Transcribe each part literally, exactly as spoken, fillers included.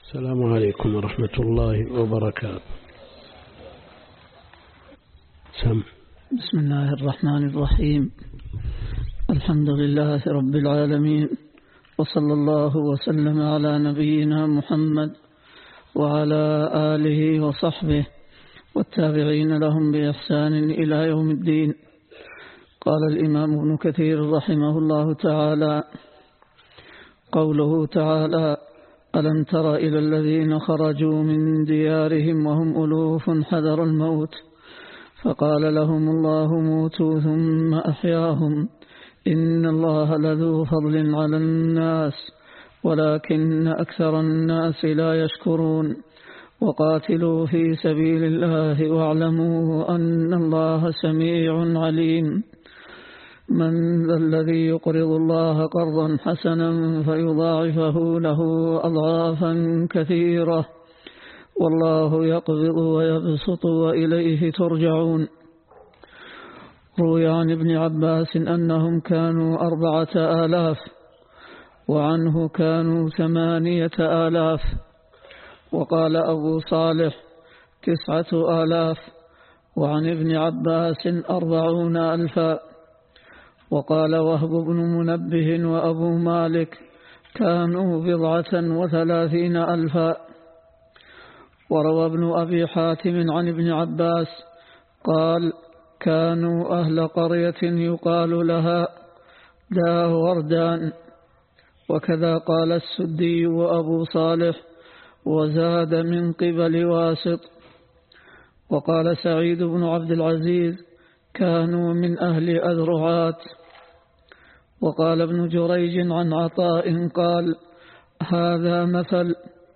السلام عليكم ورحمة الله وبركاته. سم. بسم الله الرحمن الرحيم. الحمد لله رب العالمين، وصلى الله وسلم على نبينا محمد وعلى آله وصحبه والتابعين لهم بإحسان إلى يوم الدين. قال الإمام ابن كثير رحمه الله تعالى: قوله تعالى: ألم تر إلى الذين خرجوا من ديارهم وهم ألوف حذر الموت فقال لهم الله موتوا ثم أحياهم إن الله لذو فضل على الناس ولكن أكثر الناس لا يشكرون وقاتلوا في سبيل الله واعلموا أن الله سميع عليم. من ذا الذي يقرض الله قرضا حسنا فيضاعفه له أضعافا كثيرة والله يقبض ويبسط وإليه ترجعون. روي عن ابن عباس أنهم كانوا أربعة آلاف وعنه كانوا ثمانية آلاف، وقال أبو صالح تسعة آلاف، وعن ابن عباس أربعون ألفا، وقال وهب بن منبه وأبو مالك كانوا بضعة وثلاثين ألفا. وروى ابن أبي حاتم عن ابن عباس قال كانوا أهل قرية يقال لها داوردان، وكذا قال السدي وأبو صالح وزاد من قبل واسط. وقال سعيد بن عبد العزيز كانوا من أهل أذرعات. وقال ابن جريج عن عطاء قال هذا مثل.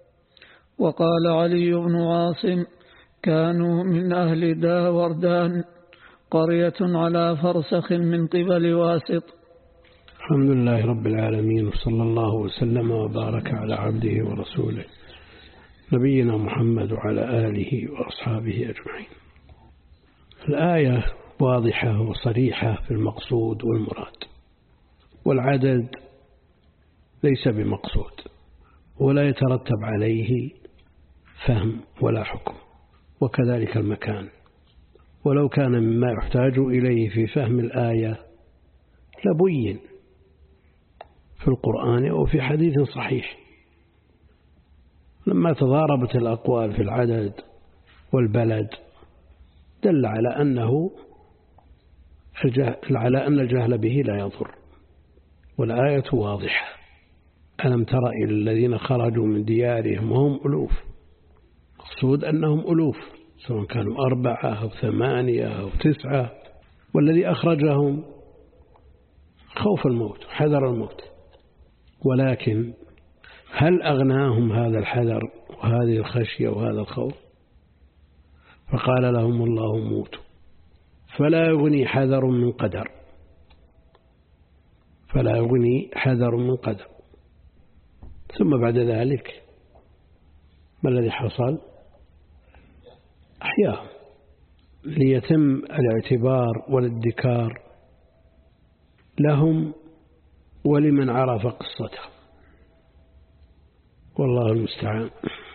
وقال علي بن عاصم كانوا من أهل داوردان قرية على فرسخ من قبل واسط. الحمد لله رب العالمين، وصلى الله وسلم وبارك على عبده ورسوله نبينا محمد وعلى آله وأصحابه أجمعين. الآية واضحة وصريحة في المقصود والمراد، والعدد ليس بمقصود ولا يترتب عليه فهم ولا حكم، وكذلك المكان، ولو كان مما يحتاج إليه في فهم الآية لبين في القرآن أو في حديث صحيح. لما تضاربت الأقوال في العدد والبلد دل على أنه على أن الجهل به لا يضر، والآية واضحة. ألم تر إلى الذين خرجوا من ديارهم وهم ألوف، مقصود أنهم ألوف، سواء كانوا أربعة أو ثمانية أو تسعة، والذي أخرجهم خوف الموت حذر الموت. ولكن هل أغناهم هذا الحذر وهذه الخشية وهذا الخوف؟ فقال لهم الله موتوا، فلا يغني حذر من قدر، فلا يغني حذر من قدر. ثم بعد ذلك ما الذي حصل؟ أحياهم ليتم الاعتبار والادكار لهم ولمن عرف قصتهم، والله المستعان.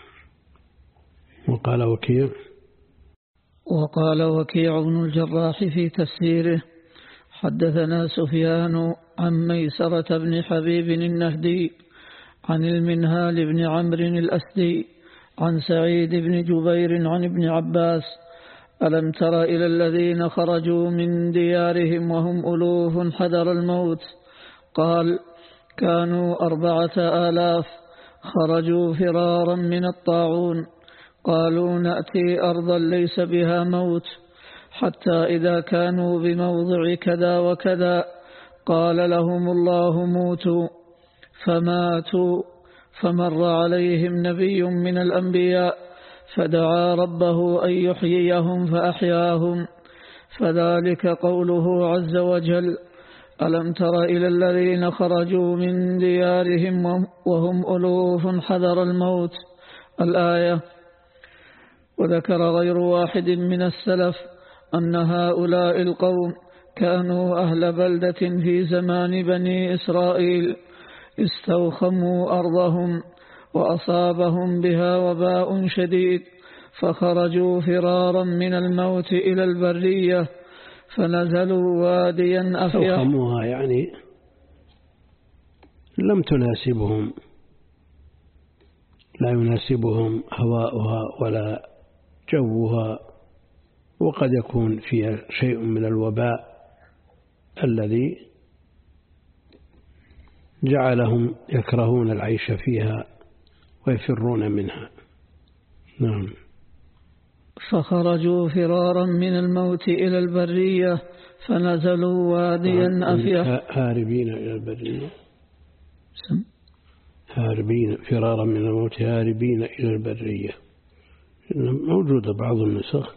وقال وكيع وقال وكيع بن الجراح في تفسيره حدثنا سفيان عن ميسرة بن حبيب النهدي عن المنهال بن عمرو الأسدي عن سعيد بن جبير عن ابن عباس ألم تر إلى الذين خرجوا من ديارهم وهم ألوف حذر الموت قال كانوا أربعة آلاف خرجوا فرارا من الطاعون قالوا نأتي أرضا ليس بها موت حتى إذا كانوا بموضع كذا وكذا قال لهم الله موتوا فماتوا. فمر عليهم نبي من الأنبياء فدعا ربه أن يحييهم فأحياهم، فذلك قوله عز وجل ألم تر إلى الذين خرجوا من ديارهم وهم ألوف حذر الموت الآية. وذكر غير واحد من السلف أن هؤلاء القوم كانوا أهل بلدة في زمان بني إسرائيل استوخموا أرضهم وأصابهم بها وباء شديد، فخرجوا فرارا من الموت إلى البرية، فنزلوا واديا أفيح. فوخموها يعني لم تناسبهم، لا يناسبهم هواؤها ولا جوها، وقد يكون فيها شيء من الوباء الذي جعلهم يكرهون العيش فيها ويفرون منها. نعم. فخرجوا فرارا من الموت إلى البرية، فنزلوا واديا أفيح. هاربين إلى البرية، هاربين فرارا من الموت هاربين إلى البرية، موجودة بعض النسخ.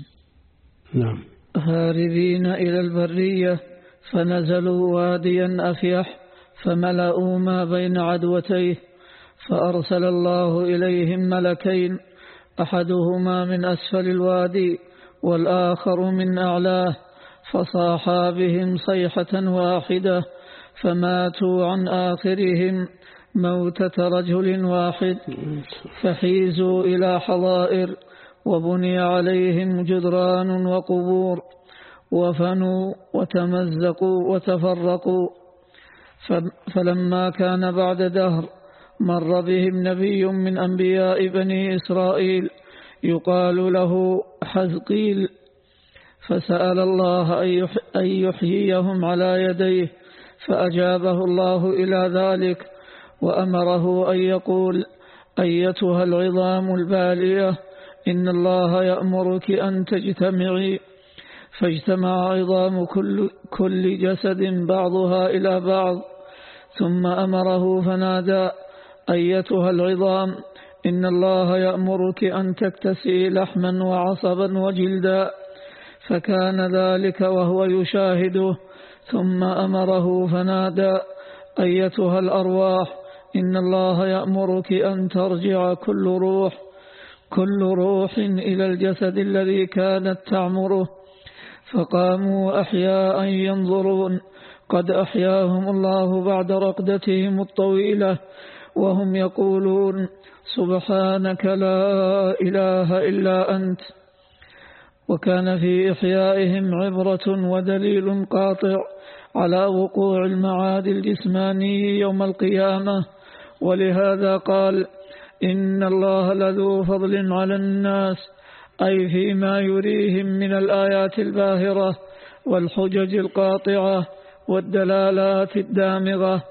نعم. هاربين إلى البرية، فنزلوا واديا أفيح، فملأوا ما بين عدوتيه، فأرسل الله إليهم ملكين، أحدهما من أسفل الوادي والآخر من أعلاه، فصاحا بهم صيحة واحدة، فماتوا عن آخرهم موتة رجل واحد، فحيزوا إلى حظائر، وبني عليهم جدران وقبور، وفنوا وتمزقوا وتفرقوا. فلما كان بعد دهر مر بهم نبي من أنبياء بني إسرائيل يقال له حزقيل، فسأل الله أن يحييهم على يديه، فأجابه الله إلى ذلك، وأمره أن يقول: أيتها العظام البالية، إن الله يأمرك أن تجتمعي. فاجتمع عظام كل, كل جسد بعضها إلى بعض، ثم أمره فنادى: أيتها العظام، إن الله يأمرك أن تكتسي لحما وعصبا وجلدا. فكان ذلك وهو يشاهده، ثم أمره فنادى: أيتها الأرواح، إن الله يأمرك أن ترجع كل روح كل روح إلى الجسد الذي كانت تعمره. فقاموا أحياء ينظرون، قد أحياهم الله بعد رقدتهم الطويلة، وهم يقولون: سبحانك لا إله إلا أنت. وكان في إحيائهم عبرة ودليل قاطع على وقوع المعاد الجسماني يوم القيامة، ولهذا قال: إن الله لذو فضل على الناس، أي فيما يريهم من الآيات الباهرة والحجج القاطعة والدلالات الدامغة،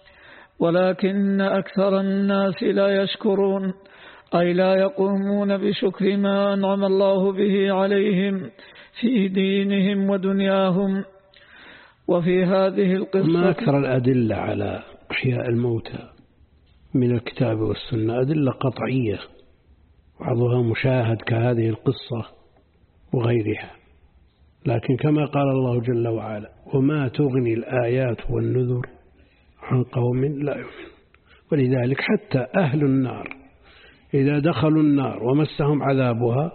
ولكن أكثر الناس لا يشكرون، أي لا يقومون بشكر ما أنعم الله به عليهم في دينهم ودنياهم. وفي هذه القصة ما أكثر الأدلة على إحياء الموتى من الكتاب والسنة، أدلة قطعية، بعضها مشاهد كهذه القصة وغيرها، لكن كما قال الله جل وعلا: وما تغني الآيات والنذر عن قوم لا يؤمنون. ولذلك حتى أهل النار إذا دخلوا النار ومسهم عذابها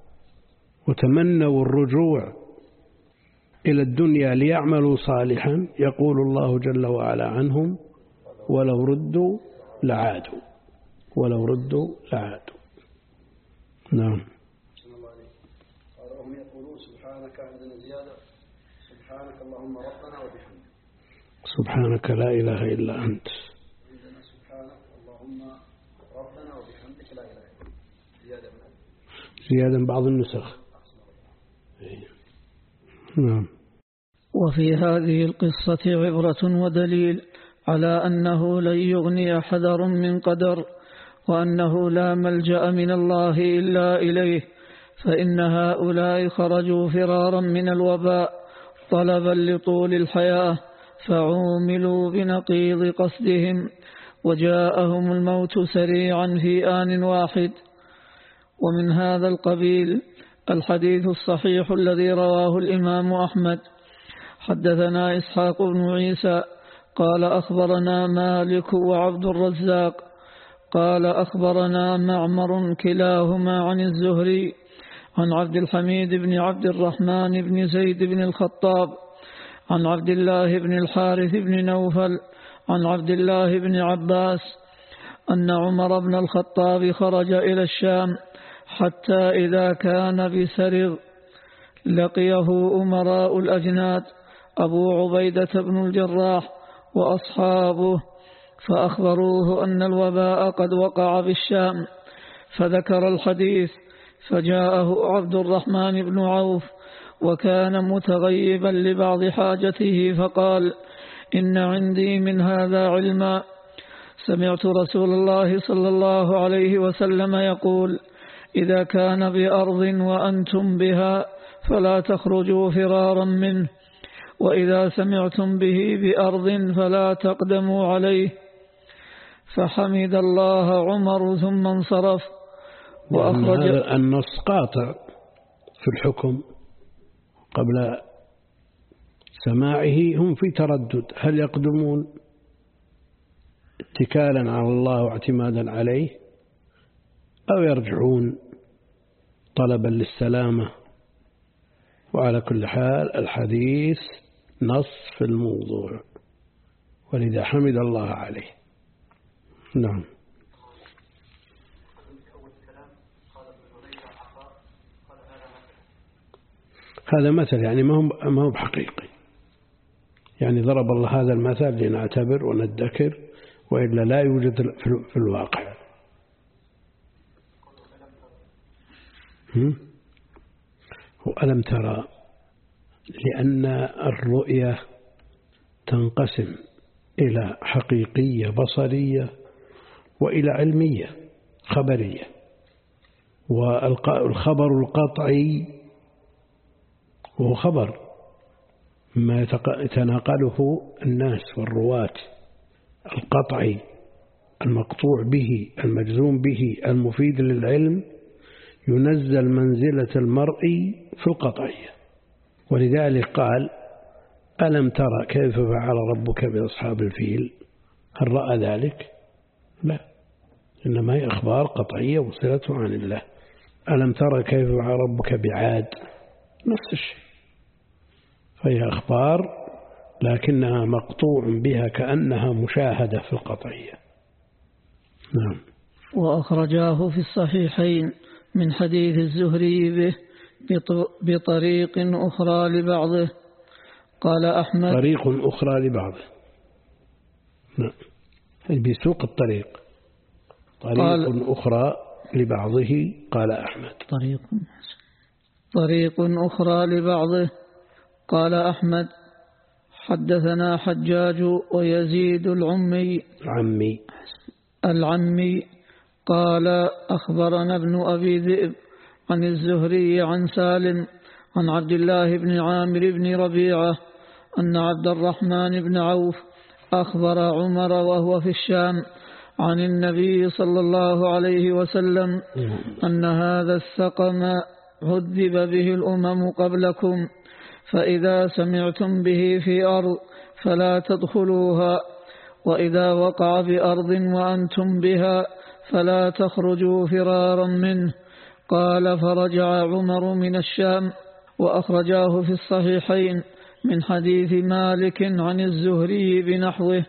وتمنوا الرجوع إلى الدنيا ليعملوا صالحا، يقول الله جل وعلا عنهم: ولو ردوا لعادوا ولو ردوا لعادوا. نعم. وهم يقولون سبحانك، عندنا زيادة: سبحانك اللهم ربنا وبحمدك. سبحانك لا إله إلا أنت. عندنا سبحانك اللهم ربنا وبحمدك لا إله إلا أنت. زيادة من زيادة بعض النسخ. نعم. وفي هذه القصة عبرة ودليل على أنه لن يغني حذر من قدر، وأنه لا ملجأ من الله إلا إليه، فإن هؤلاء خرجوا فرارا من الوباء طلبا لطول الحياة، فعوملوا بنقيض قصدهم، وجاءهم الموت سريعا في آن واحد. ومن هذا القبيل الحديث الصحيح الذي رواه الإمام أحمد: حدثنا إسحاق بن عيسى قال أخبرنا مالك وعبد الرزاق قال أخبرنا معمر كلاهما عن الزهري عن عبد الحميد بن عبد الرحمن بن زيد بن الخطاب عن عبد الله بن الحارث بن نوفل عن عبد الله بن عباس أن عمر بن الخطاب خرج إلى الشام حتى إذا كان بسرغ لقيه أمراء الأجناد أبو عبيدة بن الجراح وأصحابه فأخبروه أن الوباء قد وقع بالشام، فذكر الحديث، فجاءه عبد الرحمن بن عوف وكان متغيبا لبعض حاجته فقال: إن عندي من هذا علما، سمعت رسول الله صلى الله عليه وسلم يقول: إذا كان بأرض وأنتم بها فلا تخرجوا فرارا منه، وإذا سمعتم به بأرض فلا تقدموا عليه. فحمد الله عمر ثم انصرف. وأخرج هذا النص قاطع في الحكم قبل سماعه، هم في تردد هل يقدمون اتكالا على الله واعتمادا عليه أو يرجعون طلبا للسلامة. وعلى كل حال الحديث نص في الموضوع، ولذا حمد الله عليه. نعم. هذا مثل يعني ما هو ما هو بحقيقي، يعني ضرب الله هذا المثل لنعتبر وندكر، وإلا لا يوجد في الواقع. وألم ترى، لأن الرؤية تنقسم إلى حقيقية بصرية وإلى علمية خبرية. والخبر القطعي وهو خبر ما يتناقله الناس والرواة، القطعي المقطوع به المجزوم به المفيد للعلم ينزل منزلة المرء في القطعية. ولذلك قال: ألم ترى كيف فعل ربك بأصحاب الفيل؟ هل رأى ذلك؟ لا، إنما هي أخبار قطعية وصلته عن الله. ألم ترى كيف فعل ربك بعاد؟ نفس الشيء، فهي أخبار لكنها مقطوع بها كأنها مشاهدة في القطعية. نعم. وأخرجاه في الصحيحين من حديث الزهري به بطريق أخرى لبعضه. قال أحمد: طريق أخرى لبعضه. نعم، بسوق الطريق طريق أخرى لبعضه. قال أحمد: طريق طريق أخرى لبعضه. قال أحمد: حدثنا حجاج ويزيد العمي عمي العمي قال: أخبرنا ابن أبي ذئب عن الزهري عن سالم عن عبد الله بن عامر بن ربيعة أن عبد الرحمن بن عوف أخبر عمر وهو في الشام عن النبي صلى الله عليه وسلم أن هذا السقم عذب به الأمم قبلكم، فإذا سمعتم به في أرض فلا تدخلوها، وإذا وقع بأرض وأنتم بها فلا تخرجوا فرارا منه. قال: فرجع عمر من الشام. وأخرجاه في الصحيحين من حديث مالك عن الزهري بنحوه.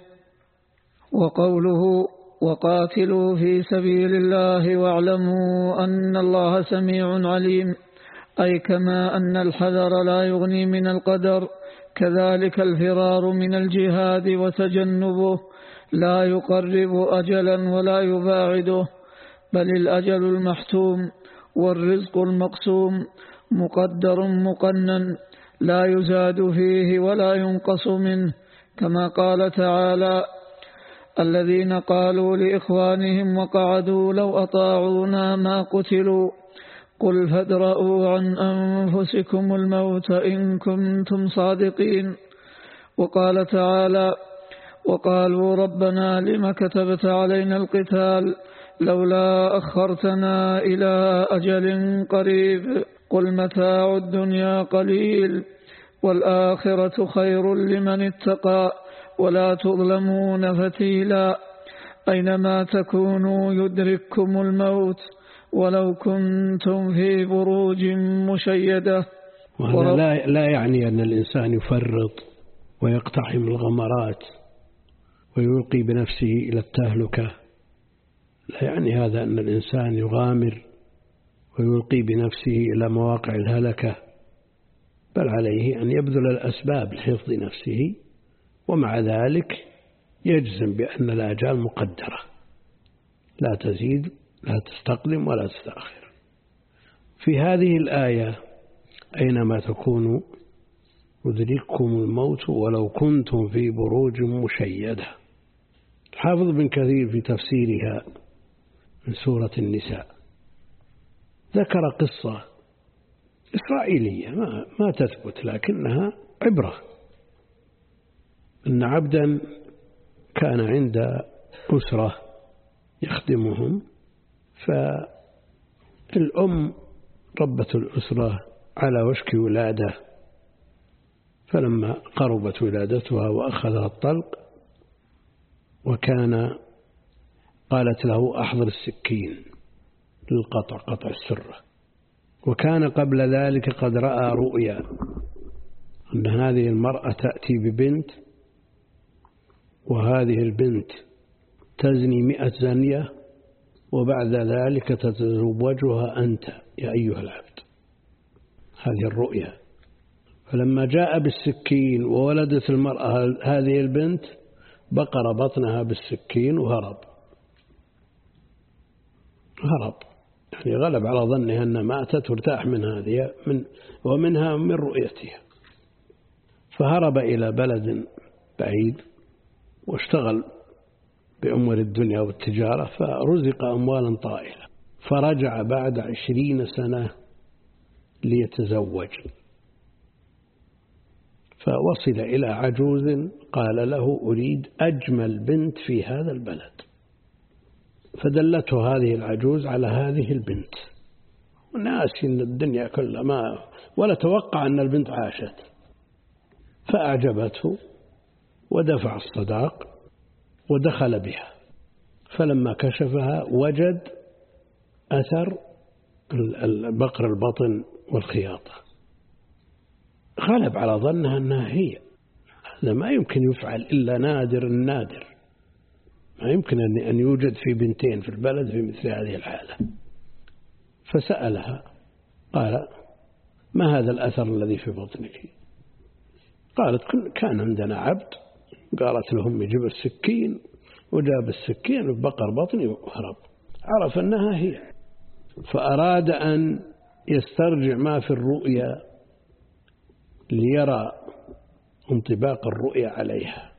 وقوله: وقاتلوا في سبيل الله واعلموا أن الله سميع عليم، أي كما أن الحذر لا يغني من القدر، كذلك الفرار من الجهاد وتجنبه لا يقرب أجلا ولا يباعده، بل الأجل المحتوم والرزق المقسوم مقدر مقنن لا يزاد فيه ولا ينقص منه، كما قال تعالى: الذين قالوا لإخوانهم وقعدوا لو أطاعونا ما قتلوا قل فادرءوا عن أنفسكم الموت إن كنتم صادقين. وقال تعالى: وقالوا ربنا لم كتبت علينا القتال لولا أخرتنا إلى أجل قريب قل متاع الدنيا قليل والآخرة خير لمن اتقى ولا تظلمون فتيلا، أينما تكونوا يدرككم الموت ولو كنتم في بروج مشيدة. وهذا لا, لا يعني أن الإنسان يفرط ويقتحم الغمرات ويلقي بنفسه إلى التهلكة لا يعني هذا أن الإنسان يغامر ويلقي بنفسه إلى مواقع الهلكة، بل عليه أن يبذل الأسباب لحفظ نفسه، ومع ذلك يجزم بأن الآجال مقدرة لا تزيد لا تستقدم ولا تستأخر. في هذه الآية أينما تكونوا يدرككم الموت ولو كنتم في بروج مشيدة. الحافظ بن كثير في تفسيرها من سورة النساء ذكر قصة إسرائيلية ما, ما تثبت لكنها عبرة، أن عبدا كان عند أسرة يخدمهم، فالأم ربة الأسرة على وشك ولادة، فلما قربت ولادتها وأخذها الطلق وكان قالت له أحضر السكين للقطع قطع السرة، وكان قبل ذلك قد رأى رؤيا أن هذه المرأة تأتي ببنت وهذه البنت تزني مئة زنية وبعد ذلك تتزوجها أنت يا أيها العبد. هذه الرؤيا. فلما جاء بالسكين وولدت المرأة هذه البنت بقر بطنها بالسكين وهرب هرب يعني غلب على ظنها أن ماتت وارتاح من هذه من ومنها من رؤيتها، فهرب إلى بلد بعيد واشتغل بأمور الدنيا والتجارة، فرزق أموالا طائلة، فرجع بعد عشرين سنة ليتزوج، فوصل إلى عجوز قال له أريد أجمل بنت في هذا البلد، فدلته هذه العجوز على هذه البنت، والناس إن الدنيا كلها ما ولا توقع أن البنت عاشت، فأعجبته ودفع الصداق ودخل بها، فلما كشفها وجد أثر البقر البطن والخياطة، غلب على ظنها أنها هي. هذا ما يمكن يفعل إلا نادر النادر، ما يمكن أن يوجد في بنتين في البلد في مثل هذه الحالة. فسألها قال ما هذا الأثر الذي في بطنك؟ قالت كان عندنا عبد، قالت لهم يجيب السكين وجاب السكين وبقر بطني وهرب، عرف أنها هي، فأراد أن يسترجع ما في الرؤيا ليرى انطباق الرؤيا عليها.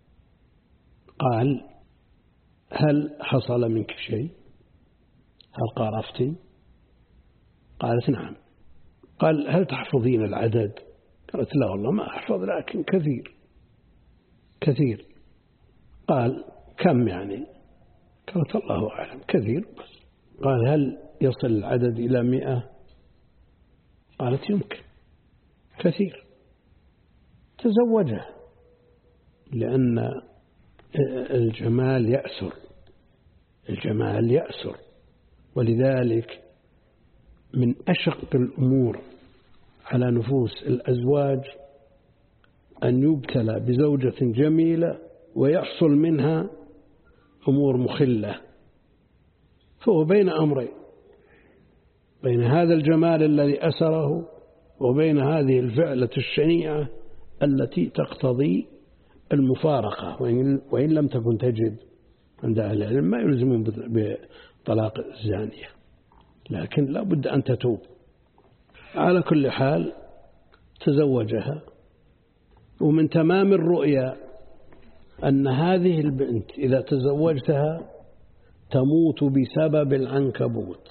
قال هل حصل منك شيء؟ هل قارفتي؟ قالت نعم. قال هل تحفظين العدد؟ قالت لا والله ما أحفظ لكن كثير كثير. قال كم يعني؟ قالت الله أعلم كثير بس. قال هل يصل العدد إلى مئة؟ قالت يمكن كثير. تزوجها لأن الجمال يأسر الجمال يأسر ولذلك من أشق الأمور على نفوس الأزواج أن يبتلى بزوجة جميلة ويحصل منها أمور مخلة، فهو بين أمرين، بين هذا الجمال الذي أسره وبين هذه الفعلة الشنيعة التي تقتضي المفارقة، وإن لم تكن تجد عند أهل العلم ما يلزمون بطلاق الزانية، لكن لا بد أن تتوب. على كل حال تزوجها، ومن تمام الرؤيا أن هذه البنت إذا تزوجتها تموت بسبب العنكبوت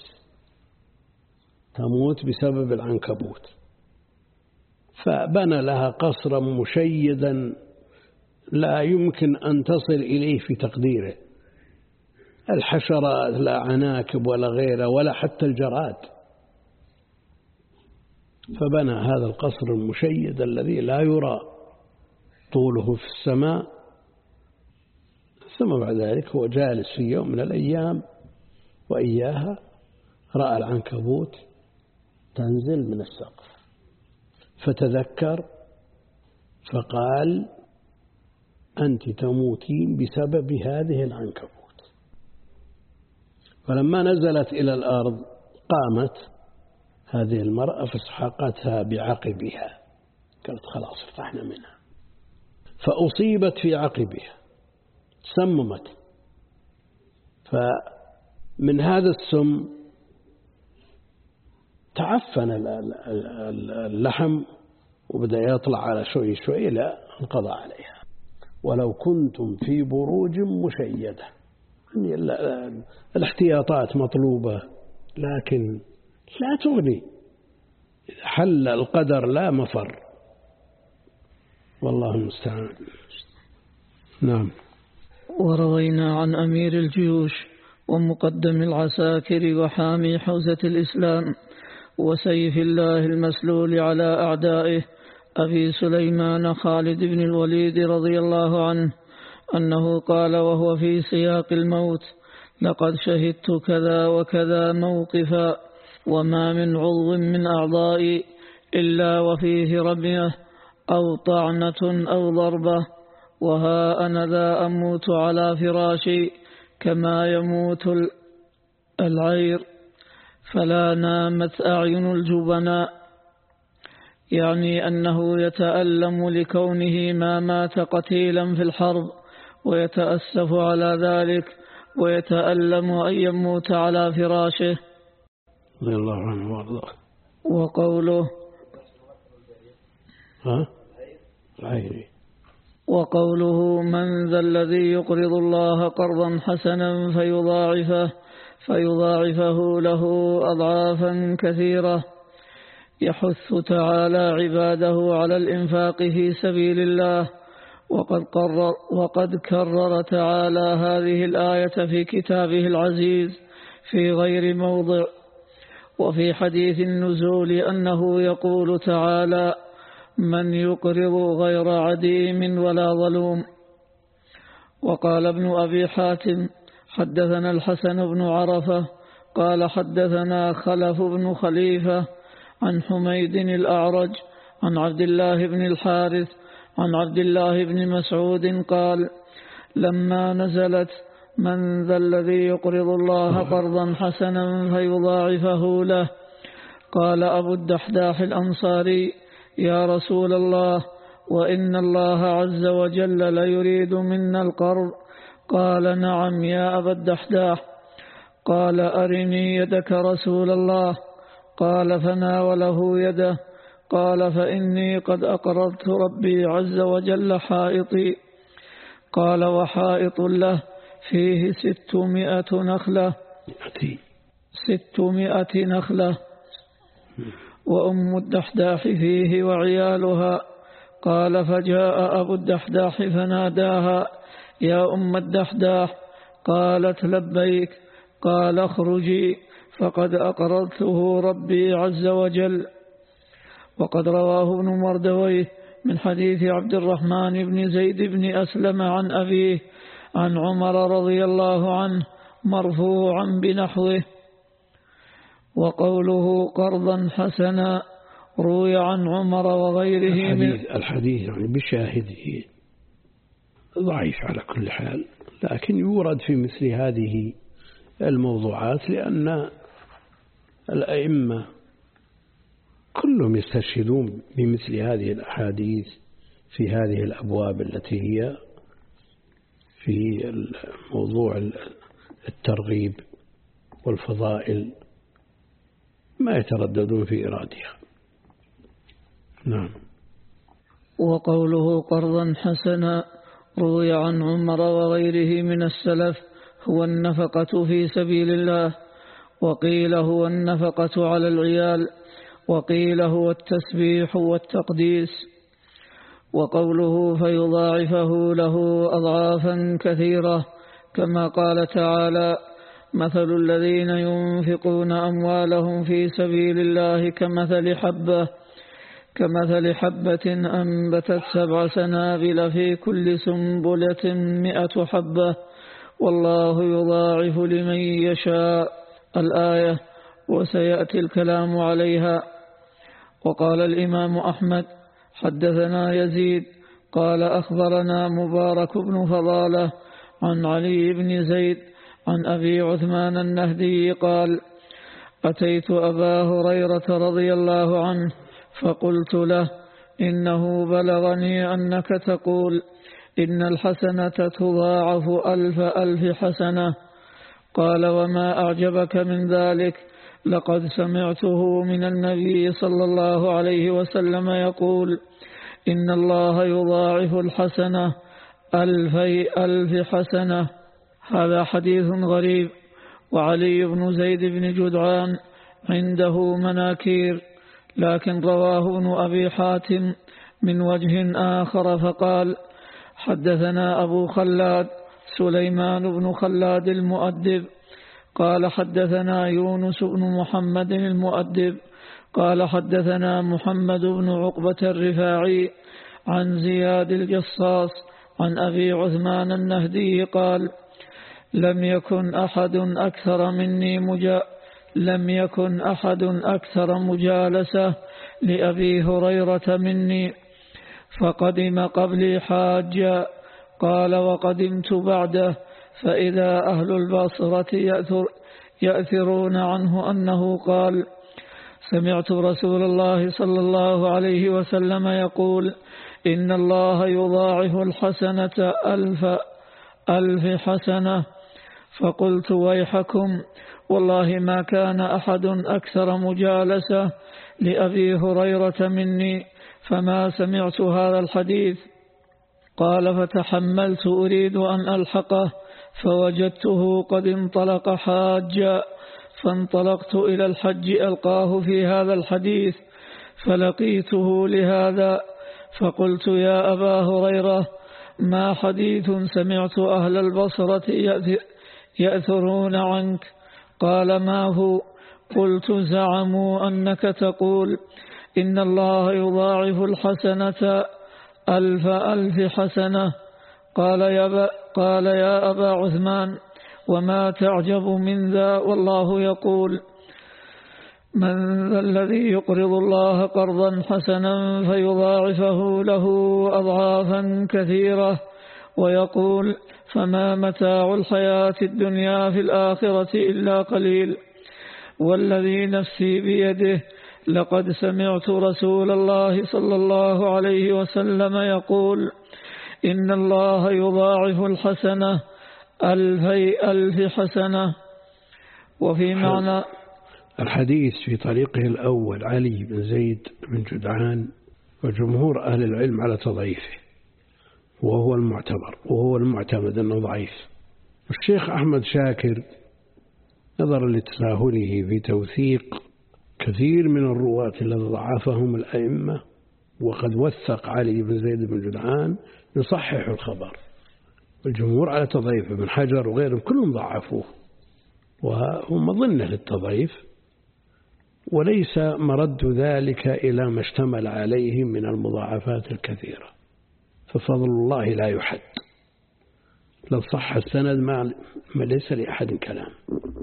تموت بسبب العنكبوت فبنى لها قصرا مشيدا لا يمكن أن تصل إليه في تقديره، الحشرات لا عناكب ولا غيره ولا حتى الجراد، فبنى هذا القصر المشيد الذي لا يرى طوله في السماء. ثم بعد ذلك هو جالس في يوم من الأيام وإياها رأى العنكبوت تنزل من السقف فتذكر فقال أنت تموتين بسبب هذه العنكبوت. فلما نزلت إلى الأرض قامت هذه المرأة فسحقتها بعقبها، قالت خلاص ارتحنا منها، فأصيبت في عقبها سممت، فمن هذا السم تعفن اللحم وبدأ يطلع على شوي شوي لا انقضى عليها. ولو كنتم في بروج مشيدة، الاحتياطات مطلوبة لكن لا تغني، حل القدر لا مفر، والله المستعان. نعم. وروينا عن أمير الجيوش ومقدم العساكر وحامي حوزة الإسلام وسيف الله المسلول على أعدائه أبي سليمان خالد بن الوليد رضي الله عنه أنه قال وهو في سياق الموت: لقد شهدت كذا وكذا موقفا، وما من عضو من أعضائي إلا وفيه رمية أو طعنة أو ضربة، وها أنا ذا أموت على فراشي كما يموت العير، فلا نامت أعين الجبناء، يعني أنه يتألم لكونه ما مات قتيلا في الحرب ويتأسف على ذلك، ويتألم أن يموت على فراشه رضي الله عنه وارضاه. وقوله ها العيري وقوله من ذا الذي يقرض الله قرضا حسنا فيضاعفه فيضاعفه له أضعافا كثيرة، يحث تعالى عباده على الإنفاق في سبيل الله. وقد, قرر وقد كرر تعالى هذه الآية في كتابه العزيز في غير موضع. وفي حديث النزول أنه يقول تعالى: من يقرض غير عديم ولا ظلوم. وقال ابن أبي حاتم: حدثنا الحسن بن عرفة قال حدثنا خلف بن خليفة عن حميد الأعرج عن عبد الله بن الحارث عن عبد الله بن مسعود قال: لما نزلت من ذا الذي يقرض الله قرضا حسنا فيضاعفه له، قال أبو الدحداح الأنصاري: يا رسول الله، وإن الله عز وجل ليريد منا القرض. قال: نعم يا أبا الدحداح. قال: أرني يدك رسول الله. قال: فناوله يده. قال: فإني قد أقرضت ربي عز وجل حائطي. قال: وحائط له فيه ستمائة نخلة ستمائة نخلة وأم الدحداح فيه وعيالها. قال: فجاء أبو الدحداح فناداها: يا أم الدحداح. قالت: لبيك. قال: اخرجي فقد أقرضته ربي عز وجل. وقد رواه ابن مردويه من حديث عبد الرحمن بن زيد بن أسلم عن أبيه عن عمر رضي الله عنه مرفوعا بنحوه. وقوله قرضا حسنا روي عن عمر وغيره الحديث, من الحديث يعني بشاهده ضعيف على كل حال، لكن يورد في مثل هذه الموضوعات لأن الأئمة كلهم يستشهدون بمثل هذه الأحاديث في هذه الأبواب التي هي في موضوع الترغيب والفضائل، ما يترددون في إرادها. نعم. وقوله قرضا حسنا روي عن عمر وغيره من السلف هو النفقة في سبيل الله، وقيل هو النفقة على العيال، وقيل هو التسبيح والتقديس. وقوله فيضاعفه له أضعافا كثيرة كما قال تعالى: مثل الذين ينفقون أموالهم في سبيل الله كمثل حبة كمثل حبة أنبتت سبع سنابل في كل سنبلة مئة حبة والله يضاعف لمن يشاء. الآية، وسيأتي الكلام عليها. وقال الإمام أحمد: حدثنا يزيد قال أخبرنا مبارك بن فضالة عن علي بن زيد عن أبي عثمان النهدي قال: أتيت أبا هريرة رضي الله عنه فقلت له: إنه بلغني أنك تقول إن الحسنة تضاعف ألف ألف حسنة. قال: وما أعجبك من ذلك؟ لقد سمعته من النبي صلى الله عليه وسلم يقول: إن الله يضاعف الحسنة ألفي ألف حسنة. هذا حديث غريب. وعلي بن زيد بن جدعان عنده مناكير، لكن رواه ابن أبي حاتم من وجه آخر فقال: حدثنا أبو خلاد سليمان بن خلاد المؤدب قال: حدثنا يونس بن محمد المؤدب قال: حدثنا محمد بن عقبة الرفاعي عن زياد الجصاص عن أبي عثمان النهدي قال: لم يكن أحد أكثر مني مجا لم يكن أحد أكثر مجالسة لأبي هريرة مني، فقدم قبلي حاجا. قال: وقدمت بعده فإذا أهل البصرة يأثر يأثرون عنه أنه قال: سمعت رسول الله صلى الله عليه وسلم يقول: إن الله يضاعف الحسنة ألف ألف حسنة. فقلت: ويحكم، والله ما كان أحد أكثر مجالسة لأبي هريرة مني، فما سمعت هذا الحديث. قال: فتحملت أريد أن ألحقه فوجدته قد انطلق حاجا، فانطلقت إلى الحج ألقاه في هذا الحديث، فلقيته لهذا فقلت: يا أبا هريرة، ما حديث سمعت أهل البصرة يأثرون عنك؟ قال: ما هو؟ قلت: زعموا أنك تقول إن الله يضاعف الحسنة ألف ألف حسنة. قال: يا, قال يا أبا عثمان، وما تعجب من ذا؟ والله يقول: من ذا الذي يقرض الله قرضا حسنا فيضاعفه له أضعافا كثيرة؟ ويقول: فما متاع الحياة الدنيا في الآخرة إلا قليل. والذي نفسي بيده لقد سمعت رسول الله صلى الله عليه وسلم يقول: إن الله يضاعف الحسنة ألفي ألف حسنة. وفي معنى الحديث في طريقه الأول علي بن زيد بن جدعان، وجمهور أهل العلم على تضعيفه، وهو المعتبر وهو المعتمد أنه ضعيف. الشيخ أحمد شاكر نظر لتساهله في توثيق كثير من الرواة الذين ضعفهم الأئمة، وقد وثق علي بن زيد بن جدعان يصحح الخبر، والجمهور على تضعيف. ابن حجر وغيرهم كلهم ضعفوه، وهو مظنة للتضعيف، وليس مرد ذلك إلى ما اشتمل عليه من المضاعفات الكثيرة، ففضل الله لا يحد. لو صح السند ما ليس لأحد كلام.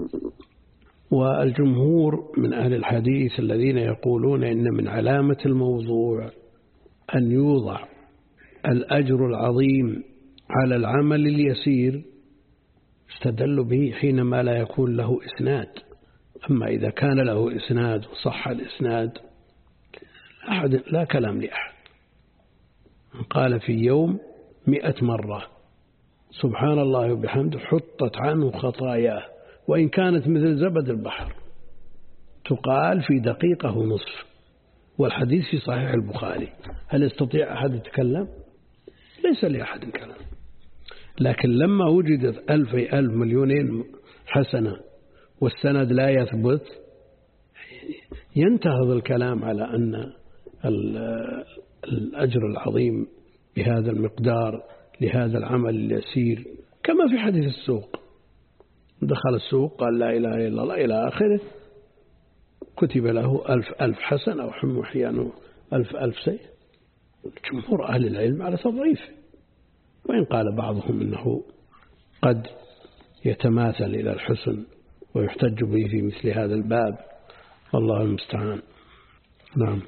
والجمهور من أهل الحديث الذين يقولون إن من علامة الموضوع أن يوضع الأجر العظيم على العمل اليسير، استدلوا به حينما لا يكون له إسناد. أما إذا كان له إسناد وصح الإسناد أحد لا كلام لأحد. قال في يوم مئة مرة سبحان الله وبحمده حطت عنه خطاياه وإن كانت مثل زبد البحر، تقال في دقيقة ونصف، والحديث في صحيح البخاري. هل يستطيع أحد يتكلم؟ ليس لأحد كلام. لكن لما وجدت ألف ألف مليونين حسنة والسند لا يثبت، ينتهض الكلام على أن الأجر العظيم بهذا المقدار لهذا العمل اليسير، كما في حديث السوق. دخل السوق قال لا إله إلا الله إلى آخره، كتب له ألف ألف حسن أو حم أحيانه ألف ألف سيء. جمهور أهل العلم على تضعيف، وإن قال بعضهم إنه قد يتماثل إلى الحسن ويحتج به في مثل هذا الباب، والله المستعان. نعم.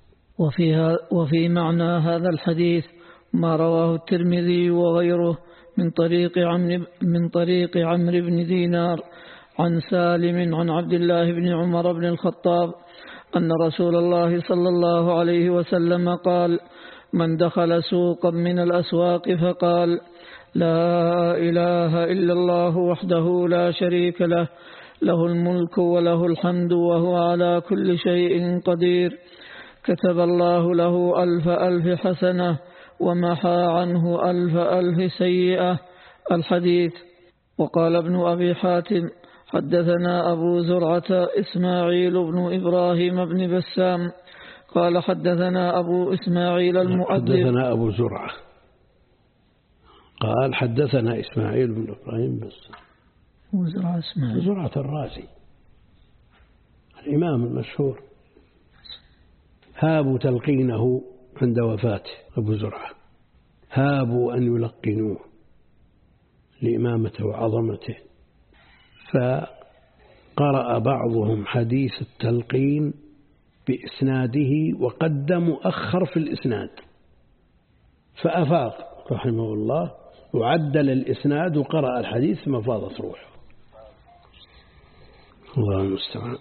وفي, وفي معنى هذا الحديث ما رواه الترمذي وغيره من طريق عمرو من طريق عمرو بن دينار عن سالم عن عبد الله بن عمر بن الخطاب أن رسول الله صلى الله عليه وسلم قال: من دخل سوقا من الأسواق فقال: لا إله إلا الله وحده لا شريك له، له الملك وله الحمد وهو على كل شيء قدير، كتب الله له ألف ألف حسنة ومحى عنه ألف ألف سيئة. الحديث. وقال ابن أبي حاتم: حدثنا أبو زرعة إسماعيل بن إبراهيم بن بسام قال حدثنا أبو إسماعيل المؤدب. حدثنا أبو زرعة قال حدثنا إسماعيل بن إبراهيم بسام. أبو زرعة إسماعيل زرعة الرازي الإمام المشهور، هابوا تلقينه عند وفاته أبو زرعة، هابوا أن يلقنوه لإمامته وعظمته، فقرأ بعضهم حديث التلقين بإسناده وقدم أخر في الإسناد، فأفاق رحمه الله وعدل الإسناد وقرأ الحديث ثم فاضت روحه. الله المستعان.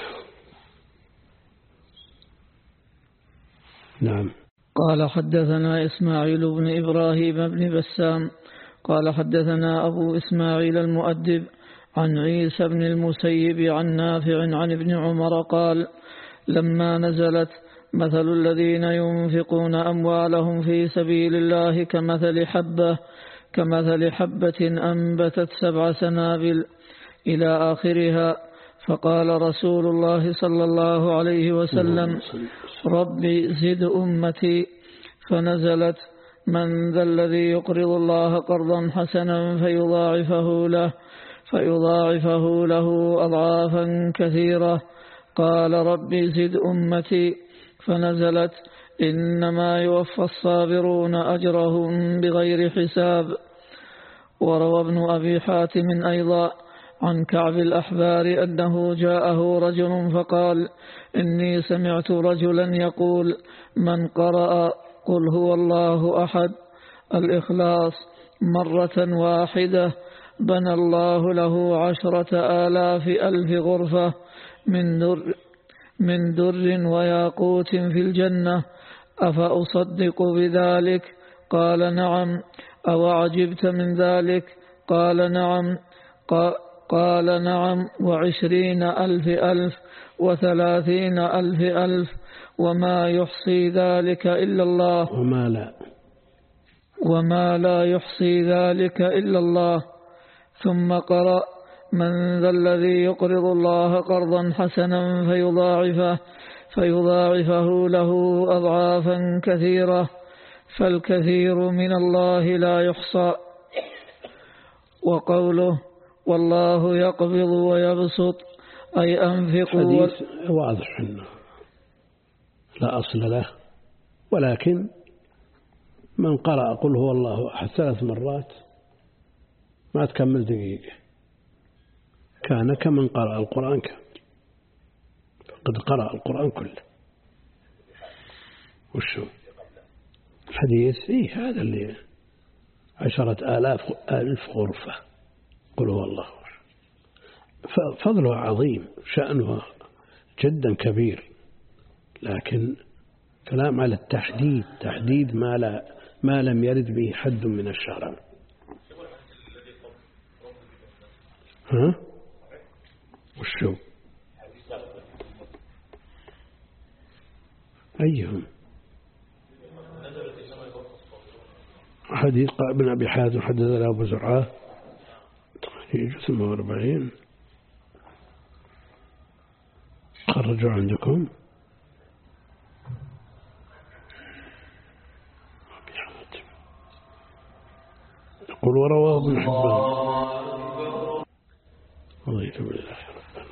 نعم. قال حدثنا إسماعيل بن إبراهيم بن بسام قال حدثنا أبو إسماعيل المؤدب عن عيسى بن المسيب عن نافع عن ابن عمر قال: لما نزلت مثل الذين ينفقون أموالهم في سبيل الله كمثل حبة كمثل حبة أنبتت سبع سنابل إلى آخرها، فقال رسول الله صلى الله عليه وسلم: ربي زد أمتي، فنزلت: من ذا الذي يقرض الله قرضا حسنا فيضاعفه له فيضاعفه له أضعافا كثيرة. قال: ربي زد أمتي، فنزلت: إنما يوفى الصابرون أجرهم بغير حساب. وروى ابن أبي حاتم أيضا عن كعب الأحبار أنه جاءه رجل فقال: إني سمعت رجلا يقول: من قرأ قل هو الله أحد الإخلاص مرة واحدة بنى الله له عشرة آلاف ألف غرفة من در, من در وياقوت في الجنة، أفأصدق بذلك؟ قال: نعم. أو عجبت من ذلك؟ قال: نعم. قال: نعم وعشرين ألف ألف وثلاثين ألف ألف وما يحصي ذلك إلا الله وما لا وما لا يحصي ذلك إلا الله. ثم قرأ: من ذا الذي يقرض الله قرضا حسنا فيضاعفه فيضاعفه له أضعافا كثيرة، فالكثير من الله لا يحصى. وقوله: والله يقبض ويبسط أي أنفقوا. حديث واضح أنه لا أصل له، ولكن من قرأ قل هو الله أحد ثلاث مرات ما تكمل دقيقة كان كمن قرأ القرآن كامل، فقد قرأ القرآن كله. وشو الحديث؟ إيه هذا اللي عشرة آلاف ألف غرفة قل هو الله، فضله عظيم، شأنه جدا كبير، لكن كلام على التحديد، تحديد ما لا ما لم يرد به حد من الشرع. ها وشو أيهم؟ حديث ابن أبي حاتم حدثنا أبو زرعة تخريج ثم أربعين خرجوا عندكم. يقول: ورواه ابن حبان. رضيت بالله ربنا.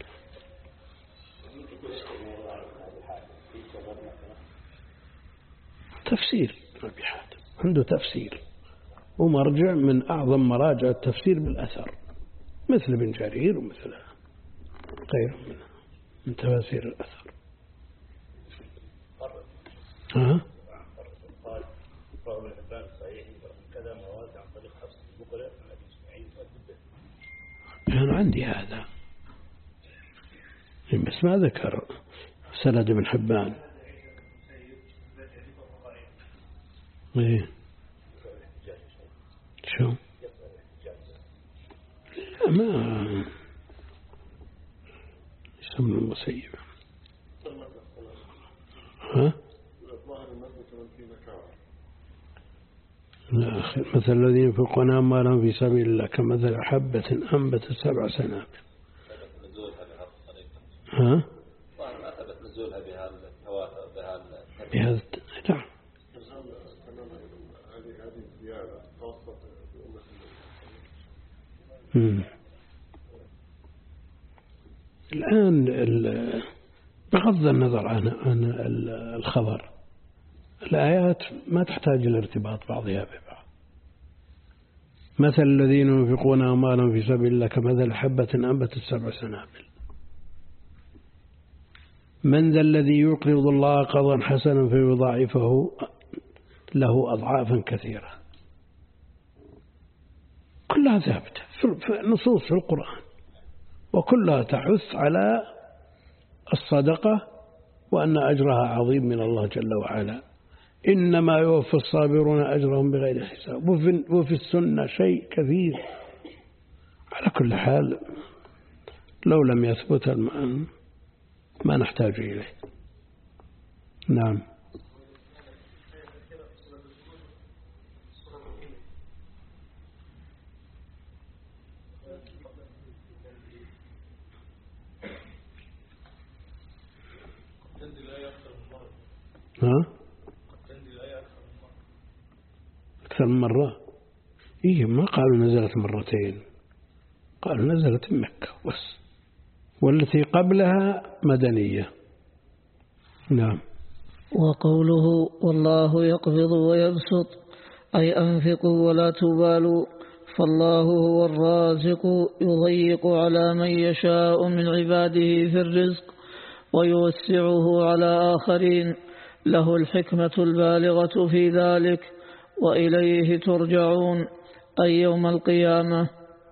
تفسير أبي حاتم عنده تفسير ومرجع من أعظم مراجع التفسير بالأثر، مثل ابن جرير ومثل غيره من من تفاسير الأثر. ها؟ أنا عندي هذا بس ما ذكر سند ابن حبان. إيه شو لا ما يسمى المسيب. ها لا آخر مثل الذين ينفقون أموالهم في سبيل الله كمثل حبة أنبت سبع سنابل. ها نزولها بهذا بهذا نعم. الآن بغض النظر عن عن الخبر الآيات ما تحتاج إلى ارتباط بعضها ببعض. مثل الذين ينفقون أموالهم في سبيل الله كمثل حبة أنبتت سبع سنابل. من ذا الذي يقرض الله قرضا حسنا فيضاعفه له أضعافا كثيرة. كلها ثابتة في نصوص في القرآن وكلها تحث على الصدقة وأن أجرها عظيم من الله جل وعلا. إنما يوفى الصابرون أجرهم بغير حساب. وفي, وفي السنة شيء كثير. على كل حال لو لم يثبت المعنى ما نحتاج إليه. نعم. ها؟ أكثر من مرة. إيه ما قالوا نزلت مرتين، قالوا نزلت مكة بس، والتي قبلها مدنية. نعم. وقوله والله يقبض ويبسط أي أنفقوا ولا تبالوا، فالله هو الرازق يضيق على من يشاء من عباده في الرزق ويوسعه على آخرين، له الحكمة البالغة في ذلك وإليه ترجعون أي يوم القيامة.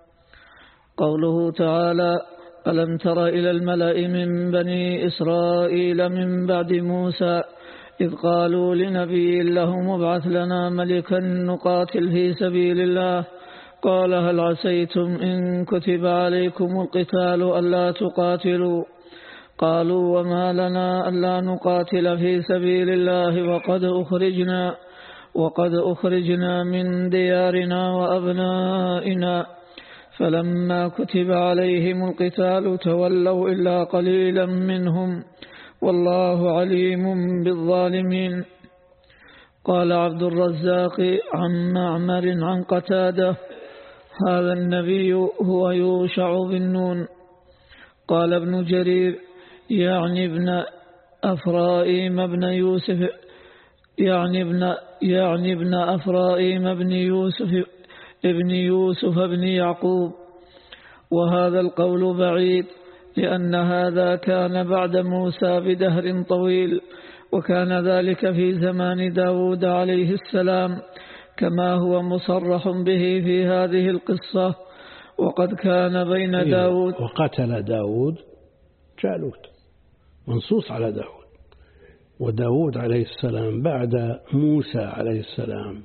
قوله تعالى ألم تر إلى الملأ من بني إسرائيل من بعد موسى إذ قالوا لنبي له مبعث لنا ملكا نقاتل في سبيل الله قال هل عسيتم إن كتب عليكم القتال ألا تقاتلوا قالوا وما لنا ألا نقاتل في سبيل الله وقد أخرجنا وقد أخرجنا من ديارنا وأبنائنا فلما كتب عليهم القتال تولوا إلا قليلا منهم والله عليم بالظالمين. قال عبد الرزاق عن معمر عن قتادة هذا النبي هو يوشع بن نون. قال ابن جرير يعني ابن أفرائيم ابن يوسف يعني ابن يعني ابن أفرائيم ابن يوسف ابن يوسف ابن يعقوب. وهذا القول بعيد لأن هذا كان بعد موسى بدهر طويل، وكان ذلك في زمان داود عليه السلام كما هو مصرح به في هذه القصة. وقد كان بين داود وقتل داود جالوت منصوص على داود، وداود عليه السلام بعد موسى عليه السلام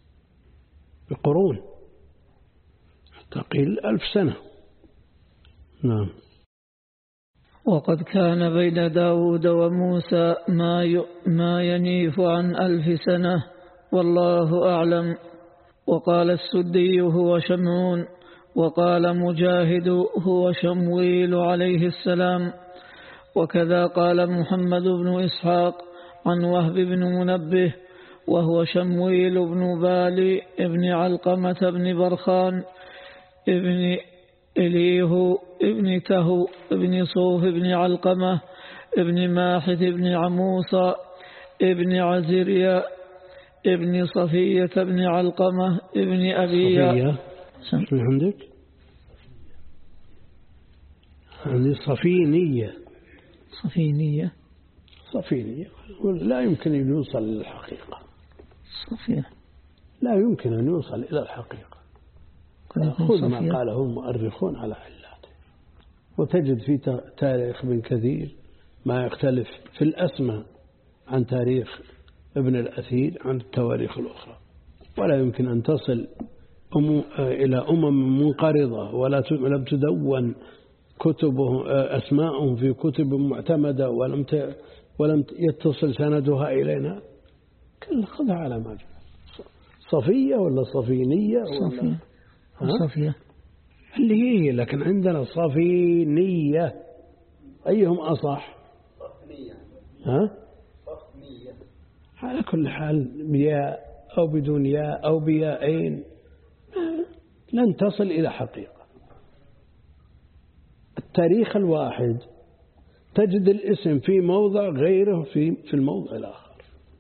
بقرون تقل ألف سنة. نعم. وقد كان بين داود وموسى ما ما ينيف عن ألف سنة والله أعلم. وقال السدي هو شمعون، وقال مجاهد هو شمويل عليه السلام. وكذا قال محمد بن إسحاق عن وهب بن منبه وهو شمويل بن بالي ابن علقمة بن برخان ابن إليه ابن تهو ابن صوف ابن علقمة ابن ماحث ابن عموصة ابن عزيريا ابن صفية ابن علقمة ابن أبيا. صفية عندك؟ عندي صفينية. صفينية صفينية لا يمكن أن يوصل إلى الحقيقة. صفية لا يمكن أن يوصل إلى الحقيقة. خذ ما قاله المؤرخون على علة. وتجد في تاريخ ابن كثير ما يختلف في الأسماء عن تاريخ ابن الأثير عن التواريخ الأخرى، ولا يمكن أن تصل إلى أمم منقرضة ولا لم تدون كتبهم أسماءهم في كتب معتمدة ولم ولم يتصل سندها إلينا. كل خذها على ما جاء. صفية ولا صفينية ولا صفية صفية اللي هي، لكن عندنا صفينية أيهم أصح؟ صفنية. ها؟ صفنية. على كل حال بياء أو بدون ياء أو بياءين لن تصل إلى حقيقة. التاريخ الواحد تجد الاسم في موضع غيره في في الموضع الآخر،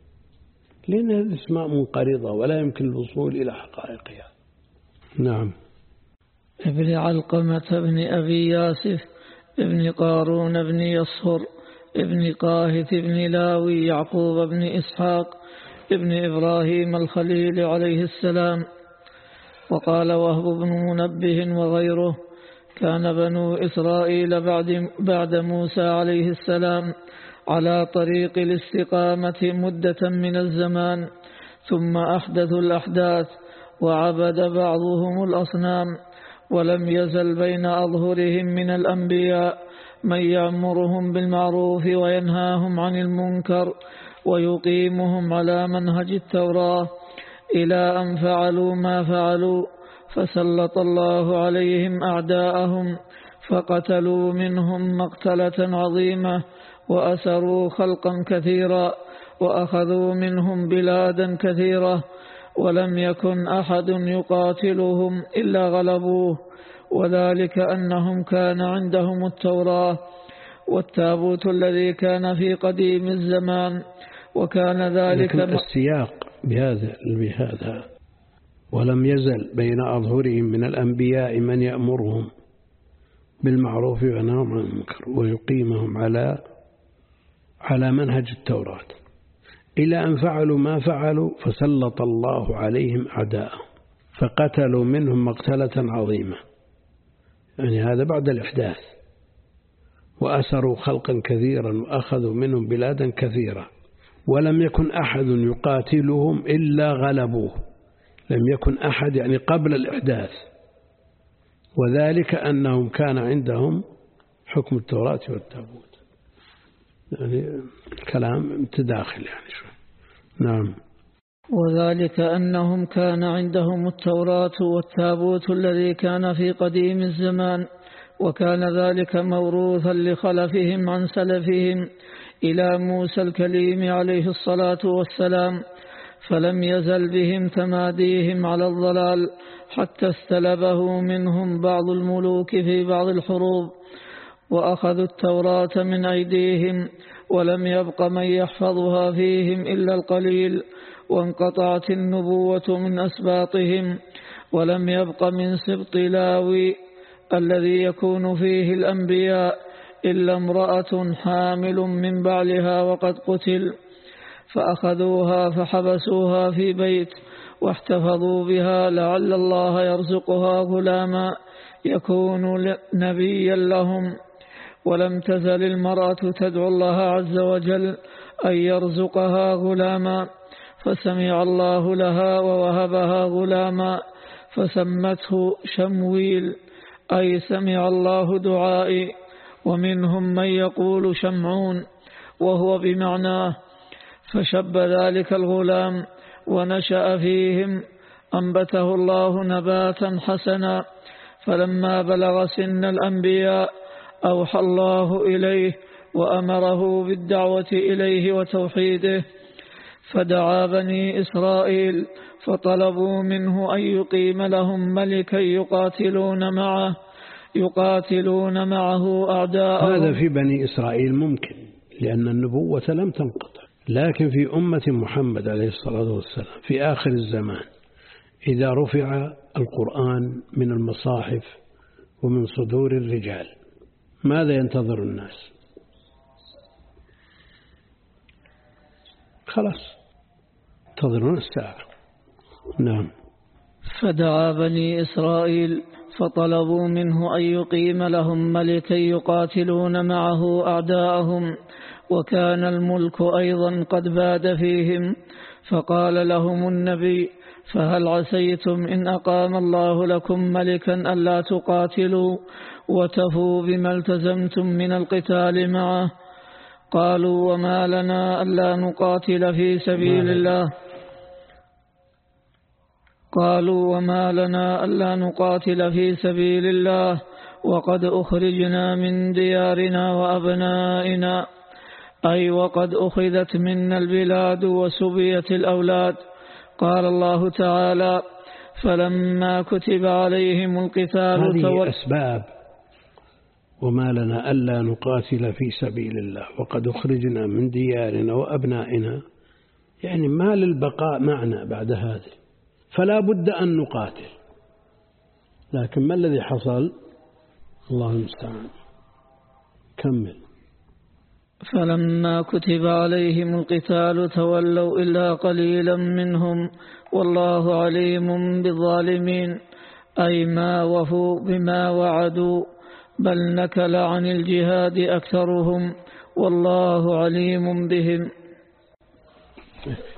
لأن الأسماء منقرضة ولا يمكن الوصول إلى حقائقها. نعم. ابن علقمة بن أبي ياسف ابن قارون بن يصهر ابن قاهث بن لاوي يعقوب بن إسحاق ابن إبراهيم الخليل عليه السلام. وقال وهب بن منبه وغيره: كان بنو إسرائيل بعد, بعد موسى عليه السلام على طريق الاستقامة مدة من الزمان، ثم أحدثوا الأحداث وعبد بعضهم الأصنام، ولم يزل بين أظهرهم من الأنبياء من يأمرهم بالمعروف وينهاهم عن المنكر ويقيمهم على منهج التوراة، إلى أن فعلوا ما فعلوا، فسلط الله عليهم أعداءهم فقتلوا منهم مقتلة عظيمة، وأسروا خلقا كثيرا، وأخذوا منهم بلادا كثيرة، ولم يكن أحد يقاتلهم إلا غلبوه، وذلك أنهم كان عندهم التوراة والتابوت الذي كان في قديم الزمان، وكان ذلك السياق بهذا بهذا ولم يزل بين أظهرهم من الأنبياء من يأمرهم بالمعروف وينهاهم عن المنكر ويقيمهم على على منهج التوراة، إلى أن فعلوا ما فعلوا فسلط الله عليهم أعداءهم فقتلوا منهم مقتلة عظيمة، يعني هذا بعد الإحداث، وأسروا خلقا كثيرا وأخذوا منهم بلادا كثيرة، ولم يكن أحد يقاتلهم إلا غلبوه، لم يكن أحد يعني قبل الإحداث، وذلك أنهم كان عندهم حكم التوراة والتابوت. يعني كلام متداخل يعني شوي. نعم. وذلك أنهم كان عندهم التوراة والتابوت الذي كان في قديم الزمان، وكان ذلك موروثا لخلفهم عن سلفهم إلى موسى الكليم عليه الصلاة والسلام، فلم يزل بهم تماديهم على الضلال حتى استلبه منهم بعض الملوك في بعض الحروب، وأخذوا التوراة من أيديهم، ولم يبق من يحفظها فيهم إلا القليل، وانقطعت النبوة من أسباطهم، ولم يبق من سبط لاوي الذي يكون فيه الأنبياء إلا امرأة حامل من بعلها وقد قتل، فأخذوها فحبسوها في بيت واحتفظوا بها لعل الله يرزقها غلاما يكون نبيا لهم. ولم تزل المرأة تدعو الله عز وجل أن يرزقها غلاما، فسمع الله لها ووهبها غلاما فسمته شمويل، أي سمع الله دعائي. ومنهم من يقول شمعون وهو بمعناه، فشب ذلك الغلام ونشأ فيهم، أنبته الله نباتا حسنا، فلما بلغ سن الأنبياء أوحى الله إليه وأمره بالدعوة إليه وتوحيده، فدعا بني إسرائيل فطلبوا منه أن يقيم لهم ملكا يقاتلون معه يقاتلون معه أعداءهم. هذا في بني إسرائيل ممكن، لأن النبوة لم تنقطع، لكن في أمة محمد عليه الصلاة والسلام في آخر الزمان إذا رفع القرآن من المصاحف ومن صدور الرجال ماذا ينتظر الناس؟ خلاص ينتظرون الساعة. نعم. فدعا بني إسرائيل فطلبوا منه أن يقيم لهم ملكا يقاتلون معه أعداءهم، وكان الملك أيضا قد باد فيهم. فقال لهم النبي: فهل عسيتم إن أقام الله لكم ملكا ألا تقاتلوا وتفوا بما التزمتم من القتال معه؟ قالوا: وما لنا ألا نقاتل في سبيل الله قالوا وما لنا ألا نقاتل في سبيل الله وقد أخرجنا من ديارنا وأبنائنا، أي وقد أخذت منا البلاد وسبيت الأولاد. قال الله تعالى: فلما كتب عليهم القتال هذه أسباب، وما لنا ألا نقاتل في سبيل الله وقد أخرجنا من ديارنا وأبنائنا، يعني ما للبقاء معنا بعد هذه، فلا بد أن نقاتل. لكن ما الذي حصل؟ الله المستعان. كمل. فلما كتب عليهم القتال تولوا إلا قليلا منهم والله عليم بالظالمين، أي ما وفوا بما وعدوا، بل نكل عن الجهاد أكثرهم والله عليم بهم.